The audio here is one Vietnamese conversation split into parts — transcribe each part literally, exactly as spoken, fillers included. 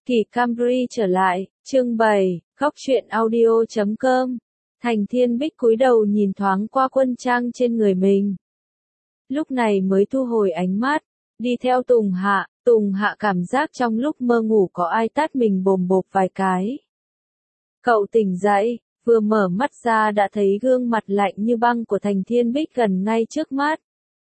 Kỳ Camry trở lại, chương bảy, góc truyện audio chấm com. Thành Thiên Bích cúi đầu nhìn thoáng qua quân trang trên người mình. Lúc này mới thu hồi ánh mắt, đi theo Tùng Hạ, Tùng Hạ cảm giác trong lúc mơ ngủ có ai tát mình bồm bộp vài cái. Cậu tỉnh dậy, vừa mở mắt ra đã thấy gương mặt lạnh như băng của Thành Thiên Bích gần ngay trước mắt.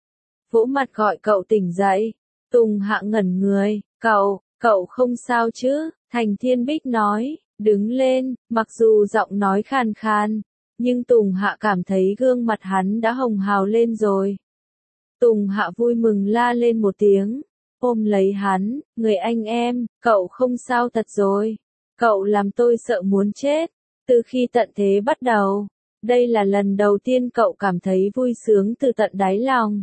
Vỗ mặt gọi cậu tỉnh dậy, Tùng Hạ ngẩn người, cậu, cậu không sao chứ, Thành Thiên Bích nói, đứng lên, mặc dù giọng nói khàn khàn, nhưng Tùng Hạ cảm thấy gương mặt hắn đã hồng hào lên rồi. Tùng Hạ vui mừng la lên một tiếng, ôm lấy hắn, người anh em, cậu không sao thật rồi, cậu làm tôi sợ muốn chết, từ khi tận thế bắt đầu, đây là lần đầu tiên cậu cảm thấy vui sướng từ tận đáy lòng.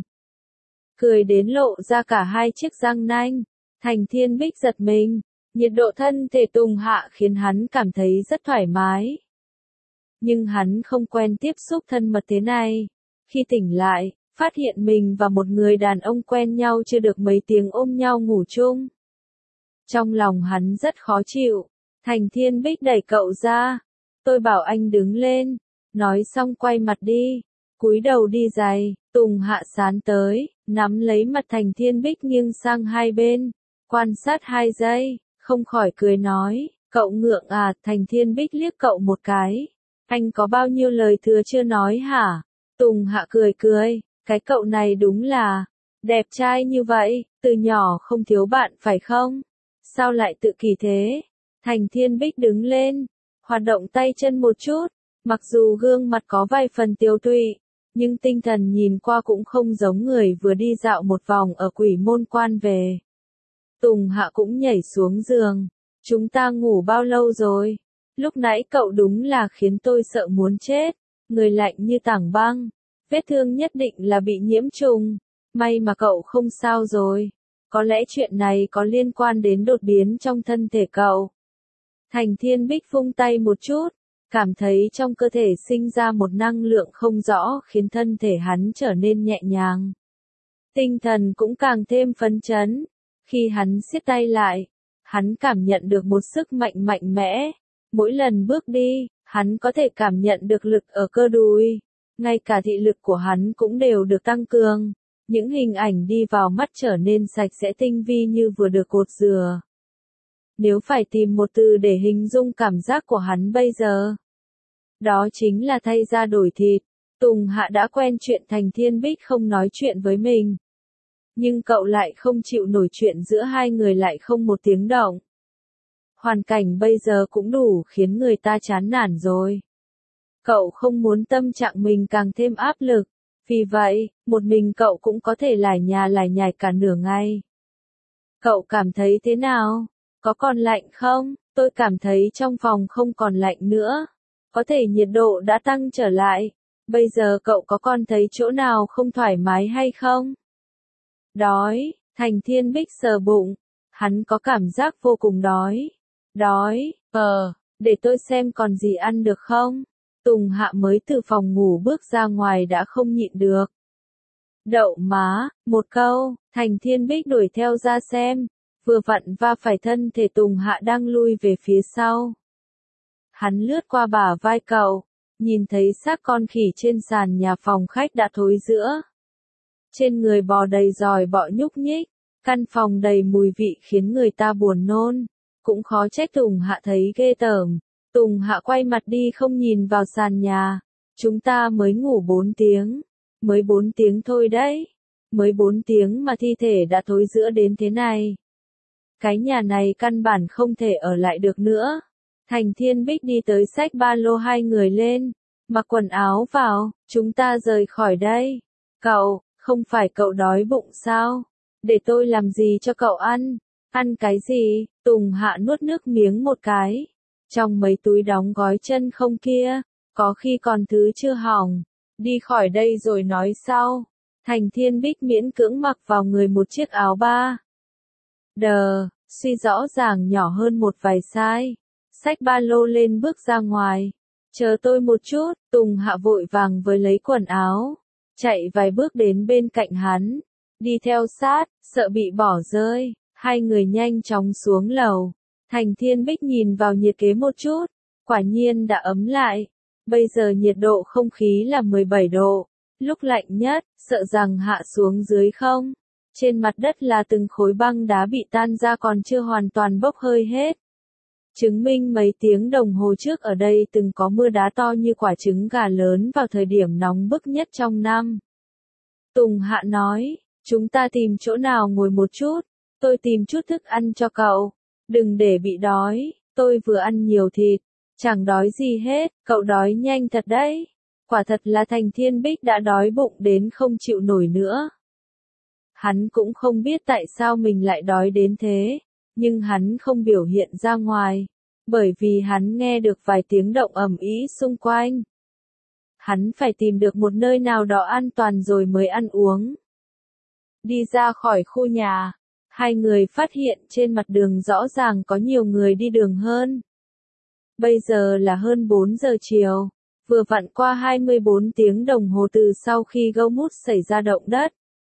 Cười đến lộ ra cả hai chiếc răng nanh, Thành Thiên Bích giật mình, nhiệt độ thân thể Tùng Hạ khiến hắn cảm thấy rất thoải mái. Nhưng hắn không quen tiếp xúc thân mật thế này. Khi tỉnh lại, phát hiện mình và một người đàn ông quen nhau chưa được mấy tiếng ôm nhau ngủ chung. Trong lòng hắn rất khó chịu, Thành Thiên Bích đẩy cậu ra, tôi bảo anh đứng lên, nói xong quay mặt đi, cúi đầu đi giày, Tùng Hạ sán tới, nắm lấy mặt Thành Thiên Bích nghiêng sang hai bên, quan sát hai giây, không khỏi cười nói, cậu ngượng à, Thành Thiên Bích liếc cậu một cái, anh có bao nhiêu lời thừa chưa nói hả? Tùng Hạ cười cười, cái cậu này đúng là, đẹp trai như vậy, từ nhỏ không thiếu bạn phải không? Sao lại tự kỷ thế? Thành Thiên Bích đứng lên, hoạt động tay chân một chút, mặc dù gương mặt có vài phần tiêu tụy, nhưng tinh thần nhìn qua cũng không giống người vừa đi dạo một vòng ở Quỷ Môn Quan về. Tùng Hạ cũng nhảy xuống giường, chúng ta ngủ bao lâu rồi? Lúc nãy cậu đúng là khiến tôi sợ muốn chết, người lạnh như tảng băng, vết thương nhất định là bị nhiễm trùng, may mà cậu không sao rồi, có lẽ chuyện này có liên quan đến đột biến trong thân thể cậu. Thành Thiên Bích vung tay một chút, cảm thấy trong cơ thể sinh ra một năng lượng không rõ khiến thân thể hắn trở nên nhẹ nhàng. Tinh thần cũng càng thêm phấn chấn, khi hắn siết tay lại, hắn cảm nhận được một sức mạnh mạnh mẽ. Mỗi lần bước đi, hắn có thể cảm nhận được lực ở cơ đùi, ngay cả thị lực của hắn cũng đều được tăng cường. Những hình ảnh đi vào mắt trở nên sạch sẽ tinh vi như vừa được cột dừa. Nếu phải tìm một từ để hình dung cảm giác của hắn bây giờ, đó chính là thay da đổi thịt. Tùng Hạ đã quen chuyện Thành Thiên Bích không nói chuyện với mình. Nhưng cậu lại không chịu nổi chuyện giữa hai người lại không một tiếng động. Hoàn cảnh bây giờ cũng đủ khiến người ta chán nản rồi. Cậu không muốn tâm trạng mình càng thêm áp lực, vì vậy, một mình cậu cũng có thể lải nhà lải nhải cả nửa ngày. Cậu cảm thấy thế nào? Có còn lạnh không? Tôi cảm thấy trong phòng không còn lạnh nữa. Có thể nhiệt độ đã tăng trở lại. Bây giờ cậu có còn thấy chỗ nào không thoải mái hay không? Đói, Thành Thiên Bích sờ bụng. Hắn có cảm giác vô cùng đói. Đói, ờ, để tôi xem còn gì ăn được không? Tùng Hạ mới từ phòng ngủ bước ra ngoài đã không nhịn được. Đậu má, một câu, Thành Thiên Bích đuổi theo ra xem, vừa vặn va phải thân thể Tùng Hạ đang lui về phía sau. Hắn lướt qua bả vai cậu, nhìn thấy xác con khỉ trên sàn nhà phòng khách đã thối rữa. Trên người bò đầy giòi bọ nhúc nhích, căn phòng đầy mùi vị khiến người ta buồn nôn. Cũng khó trách Tùng Hạ thấy ghê tởm. Tùng Hạ quay mặt đi không nhìn vào sàn nhà. Chúng ta mới ngủ bốn tiếng. Mới bốn tiếng thôi đấy. Mới bốn tiếng mà thi thể đã thối rữa đến thế này. Cái nhà này căn bản không thể ở lại được nữa. Thành Thiên Bích đi tới xách ba lô hai người lên. Mặc quần áo vào, chúng ta rời khỏi đây. Cậu, không phải cậu đói bụng sao? Để tôi làm gì cho cậu ăn? Ăn cái gì? Tùng Hạ nuốt nước miếng một cái. Trong mấy túi đóng gói chân không kia, có khi còn thứ chưa hỏng. Đi khỏi đây rồi nói sau. Thành Thiên Bích miễn cưỡng mặc vào người một chiếc áo ba. Đờ, suy rõ ràng nhỏ hơn một vài size. Xách ba lô lên bước ra ngoài. Chờ tôi một chút, Tùng Hạ vội vàng với lấy quần áo. Chạy vài bước đến bên cạnh hắn. Đi theo sát, sợ bị bỏ rơi. Hai người nhanh chóng xuống lầu. Thành Thiên Bích nhìn vào nhiệt kế một chút, quả nhiên đã ấm lại. Bây giờ nhiệt độ không khí là mười bảy độ, lúc lạnh nhất, sợ rằng hạ xuống dưới không. Trên mặt đất là từng khối băng đá bị tan ra còn chưa hoàn toàn bốc hơi hết. Chứng minh mấy tiếng đồng hồ trước ở đây từng có mưa đá to như quả trứng gà lớn vào thời điểm nóng bức nhất trong năm. Tùng Hạ nói, chúng ta tìm chỗ nào ngồi một chút, tôi tìm chút thức ăn cho cậu, đừng để bị đói, tôi vừa ăn nhiều thịt, chẳng đói gì hết, cậu đói nhanh thật đấy. Quả thật là Thành Thiên Bích đã đói bụng đến không chịu nổi nữa. Hắn cũng không biết tại sao mình lại đói đến thế, nhưng hắn không biểu hiện ra ngoài, bởi vì hắn nghe được vài tiếng động ầm ĩ xung quanh. Hắn phải tìm được một nơi nào đó an toàn rồi mới ăn uống. Đi ra khỏi khu nhà, hai người phát hiện trên mặt đường rõ ràng có nhiều người đi đường hơn. Bây giờ là hơn bốn giờ chiều, vừa vặn qua hai mươi bốn tiếng đồng hồ từ sau khi Gomut xảy ra động đất.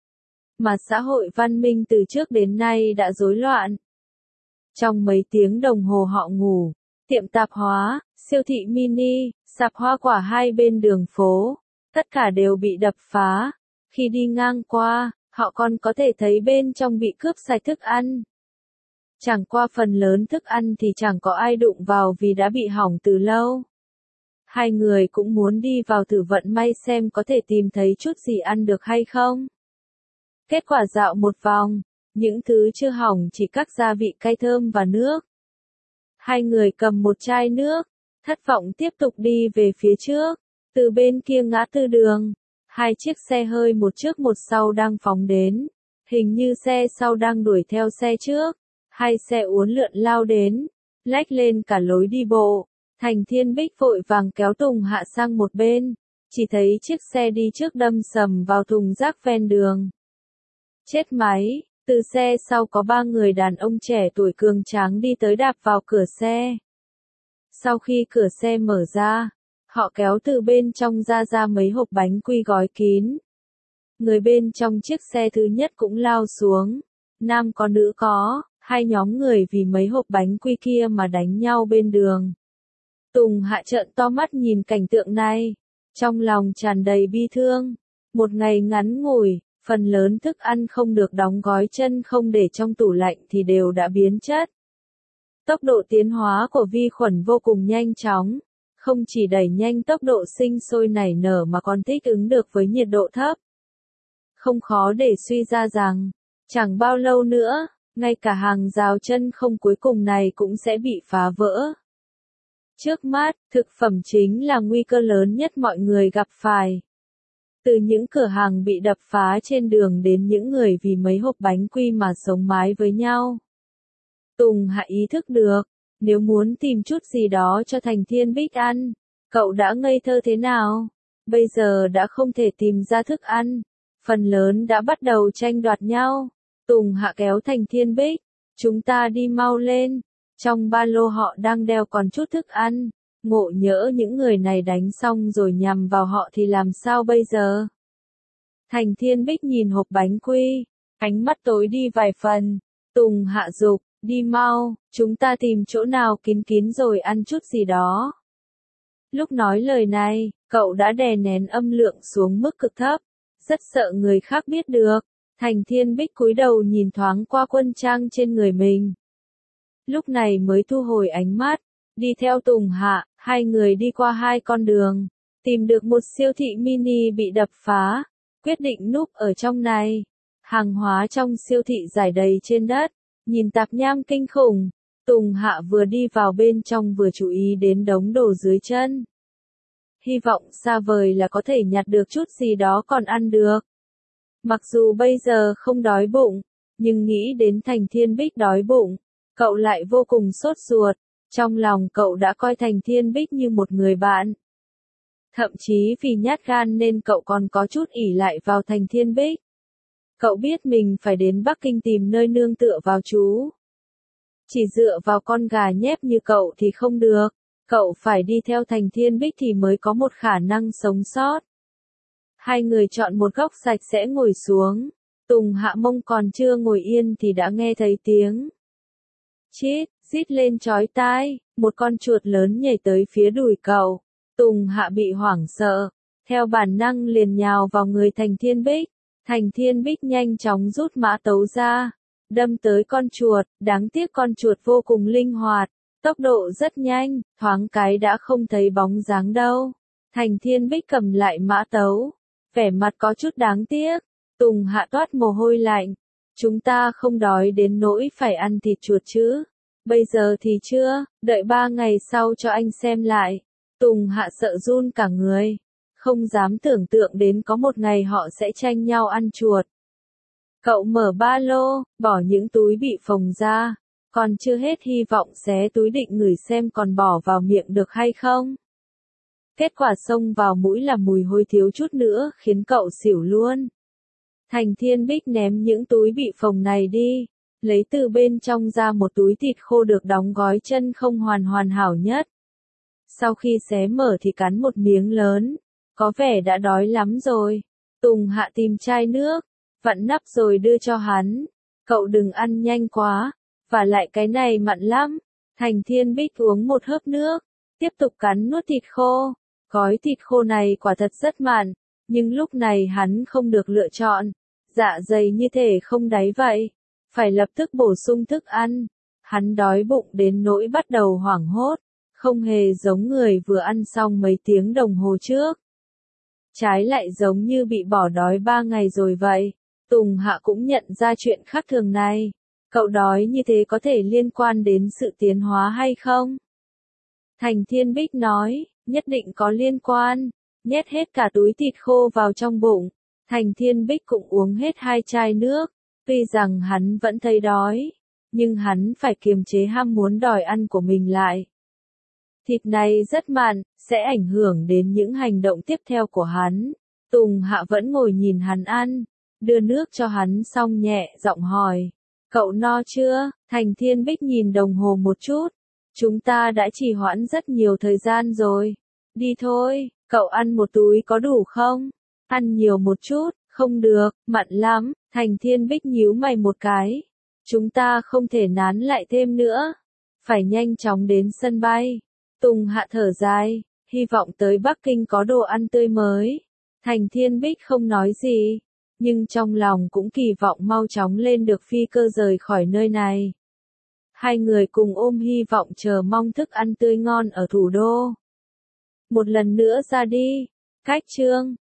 Mà xã hội văn minh từ trước đến nay đã rối loạn. Trong mấy tiếng đồng hồ họ ngủ, tiệm tạp hóa, siêu thị mini, sạp hoa quả hai bên đường phố, tất cả đều bị đập phá. Khi đi ngang qua, họ còn có thể thấy bên trong bị cướp sạch thức ăn. Chẳng qua phần lớn thức ăn thì chẳng có ai đụng vào vì đã bị hỏng từ lâu. Hai người cũng muốn đi vào thử vận may xem có thể tìm thấy chút gì ăn được hay không. Kết quả dạo một vòng, những thứ chưa hỏng chỉ các gia vị cay thơm và nước. Hai người cầm một chai nước, thất vọng tiếp tục đi về phía trước. Từ bên kia ngã tư đường, hai chiếc xe hơi một trước một sau đang phóng đến. Hình như xe sau đang đuổi theo xe trước. Hai xe uốn lượn lao đến, lách lên cả lối đi bộ. Thành Thiên Bích vội vàng kéo Tùng Hạ sang một bên, chỉ thấy chiếc xe đi trước đâm sầm vào thùng rác ven đường. Chết máy, từ xe sau có ba người đàn ông trẻ tuổi cường tráng đi tới đạp vào cửa xe. Sau khi cửa xe mở ra, họ kéo từ bên trong ra ra mấy hộp bánh quy gói kín. Người bên trong chiếc xe thứ nhất cũng lao xuống, nam có nữ có, hai nhóm người vì mấy hộp bánh quy kia mà đánh nhau bên đường. Tùng Hạ trợn to mắt nhìn cảnh tượng này, trong lòng tràn đầy bi thương. Một ngày ngắn ngủi, phần lớn thức ăn không được đóng gói chân không để trong tủ lạnh thì đều đã biến chất. Tốc độ tiến hóa của vi khuẩn vô cùng nhanh chóng, không chỉ đẩy nhanh tốc độ sinh sôi nảy nở mà còn thích ứng được với nhiệt độ thấp. Không khó để suy ra rằng, chẳng bao lâu nữa, ngay cả hàng rào chân không cuối cùng này cũng sẽ bị phá vỡ. Trước mắt, thực phẩm chính là nguy cơ lớn nhất mọi người gặp phải. Từ những cửa hàng bị đập phá trên đường đến những người vì mấy hộp bánh quy mà sống mái với nhau. Tùng Hạ ý thức được, nếu muốn tìm chút gì đó cho Thành Thiên Bích ăn, cậu đã ngây thơ thế nào? Bây giờ đã không thể tìm ra thức ăn, phần lớn đã bắt đầu tranh đoạt nhau. Tùng Hạ kéo Thành Thiên Bích, chúng ta đi mau lên, trong ba lô họ đang đeo còn chút thức ăn, ngộ nhỡ những người này đánh xong rồi nhằm vào họ thì làm sao bây giờ? Thành Thiên Bích nhìn hộp bánh quy, ánh mắt tối đi vài phần. Tùng Hạ dục, đi mau, chúng ta tìm chỗ nào kín kín rồi ăn chút gì đó. Lúc nói lời này, cậu đã đè nén âm lượng xuống mức cực thấp, rất sợ người khác biết được. Thành Thiên Bích cúi đầu nhìn thoáng qua quân trang trên người mình. Lúc này mới thu hồi ánh mắt, đi theo Tùng Hạ, hai người đi qua hai con đường, tìm được một siêu thị mini bị đập phá, quyết định núp ở trong này. Hàng hóa trong siêu thị rải đầy trên đất, nhìn tạp nham kinh khủng. Tùng Hạ vừa đi vào bên trong vừa chú ý đến đống đồ dưới chân. Hy vọng xa vời là có thể nhặt được chút gì đó còn ăn được. Mặc dù bây giờ không đói bụng, nhưng nghĩ đến Thành Thiên Bích đói bụng, cậu lại vô cùng sốt ruột. Trong lòng cậu đã coi Thành Thiên Bích như một người bạn. Thậm chí vì nhát gan nên cậu còn có chút ỷ lại vào Thành Thiên Bích. Cậu biết mình phải đến Bắc Kinh tìm nơi nương tựa vào chú. Chỉ dựa vào con gà nhép như cậu thì không được, cậu phải đi theo Thành Thiên Bích thì mới có một khả năng sống sót. Hai người chọn một góc sạch sẽ ngồi xuống, Tùng Hạ mông còn chưa ngồi yên thì đã nghe thấy tiếng chít, rít lên chói tai, một con chuột lớn nhảy tới phía đùi cậu. Tùng Hạ bị hoảng sợ, theo bản năng liền nhào vào người Thành Thiên Bích. Thành Thiên Bích nhanh chóng rút mã tấu ra, đâm tới con chuột, đáng tiếc con chuột vô cùng linh hoạt, tốc độ rất nhanh, thoáng cái đã không thấy bóng dáng đâu. Thành Thiên Bích cầm lại mã tấu, vẻ mặt có chút đáng tiếc. Tùng Hạ toát mồ hôi lạnh, chúng ta không đói đến nỗi phải ăn thịt chuột chứ. Bây giờ thì chưa, đợi ba ngày sau cho anh xem lại. Tùng Hạ sợ run cả người, không dám tưởng tượng đến có một ngày họ sẽ tranh nhau ăn chuột. Cậu mở ba lô, bỏ những túi bị phồng ra, còn chưa hết hy vọng xé túi định ngửi xem còn bỏ vào miệng được hay không. Kết quả xông vào mũi là mùi hôi thiếu chút nữa khiến cậu xỉu luôn. Thành Thiên Bích ném những túi bị phồng này đi, lấy từ bên trong ra một túi thịt khô được đóng gói chân không hoàn hoàn hảo nhất. Sau khi xé mở thì cắn một miếng lớn, có vẻ đã đói lắm rồi. Tùng Hạ tìm chai nước, vặn nắp rồi đưa cho hắn. Cậu đừng ăn nhanh quá, và lại cái này mặn lắm. Thành Thiên Bích uống một hớp nước, tiếp tục cắn nuốt thịt khô. Gói thịt khô này quả thật rất mặn, nhưng lúc này hắn không được lựa chọn. Dạ dày như thể không đáy vậy, phải lập tức bổ sung thức ăn. Hắn đói bụng đến nỗi bắt đầu hoảng hốt, không hề giống người vừa ăn xong mấy tiếng đồng hồ trước. Trái lại giống như bị bỏ đói ba ngày rồi vậy. Tùng Hạ cũng nhận ra chuyện khác thường này. Cậu đói như thế có thể liên quan đến sự tiến hóa hay không? Thành Thiên Bích nói, nhất định có liên quan. Nhét hết cả túi thịt khô vào trong bụng. Thành Thiên Bích cũng uống hết hai chai nước. Tuy rằng hắn vẫn thấy đói, nhưng hắn phải kiềm chế ham muốn đòi ăn của mình lại. Thịt này rất mặn, sẽ ảnh hưởng đến những hành động tiếp theo của hắn. Tùng Hạ vẫn ngồi nhìn hắn ăn, đưa nước cho hắn xong nhẹ giọng hỏi. Cậu no chưa? Thành Thiên Bích nhìn đồng hồ một chút. Chúng ta đã trì hoãn rất nhiều thời gian rồi. Đi thôi, cậu ăn một túi có đủ không? Ăn nhiều một chút, không được, mặn lắm. Thành Thiên Bích nhíu mày một cái. Chúng ta không thể nán lại thêm nữa. Phải nhanh chóng đến sân bay. Tùng Hạ thở dài, hy vọng tới Bắc Kinh có đồ ăn tươi mới. Thành Thiên Bích không nói gì, nhưng trong lòng cũng kỳ vọng mau chóng lên được phi cơ rời khỏi nơi này. Hai người cùng ôm hy vọng chờ mong thức ăn tươi ngon ở thủ đô. Một lần nữa ra đi, cách chương.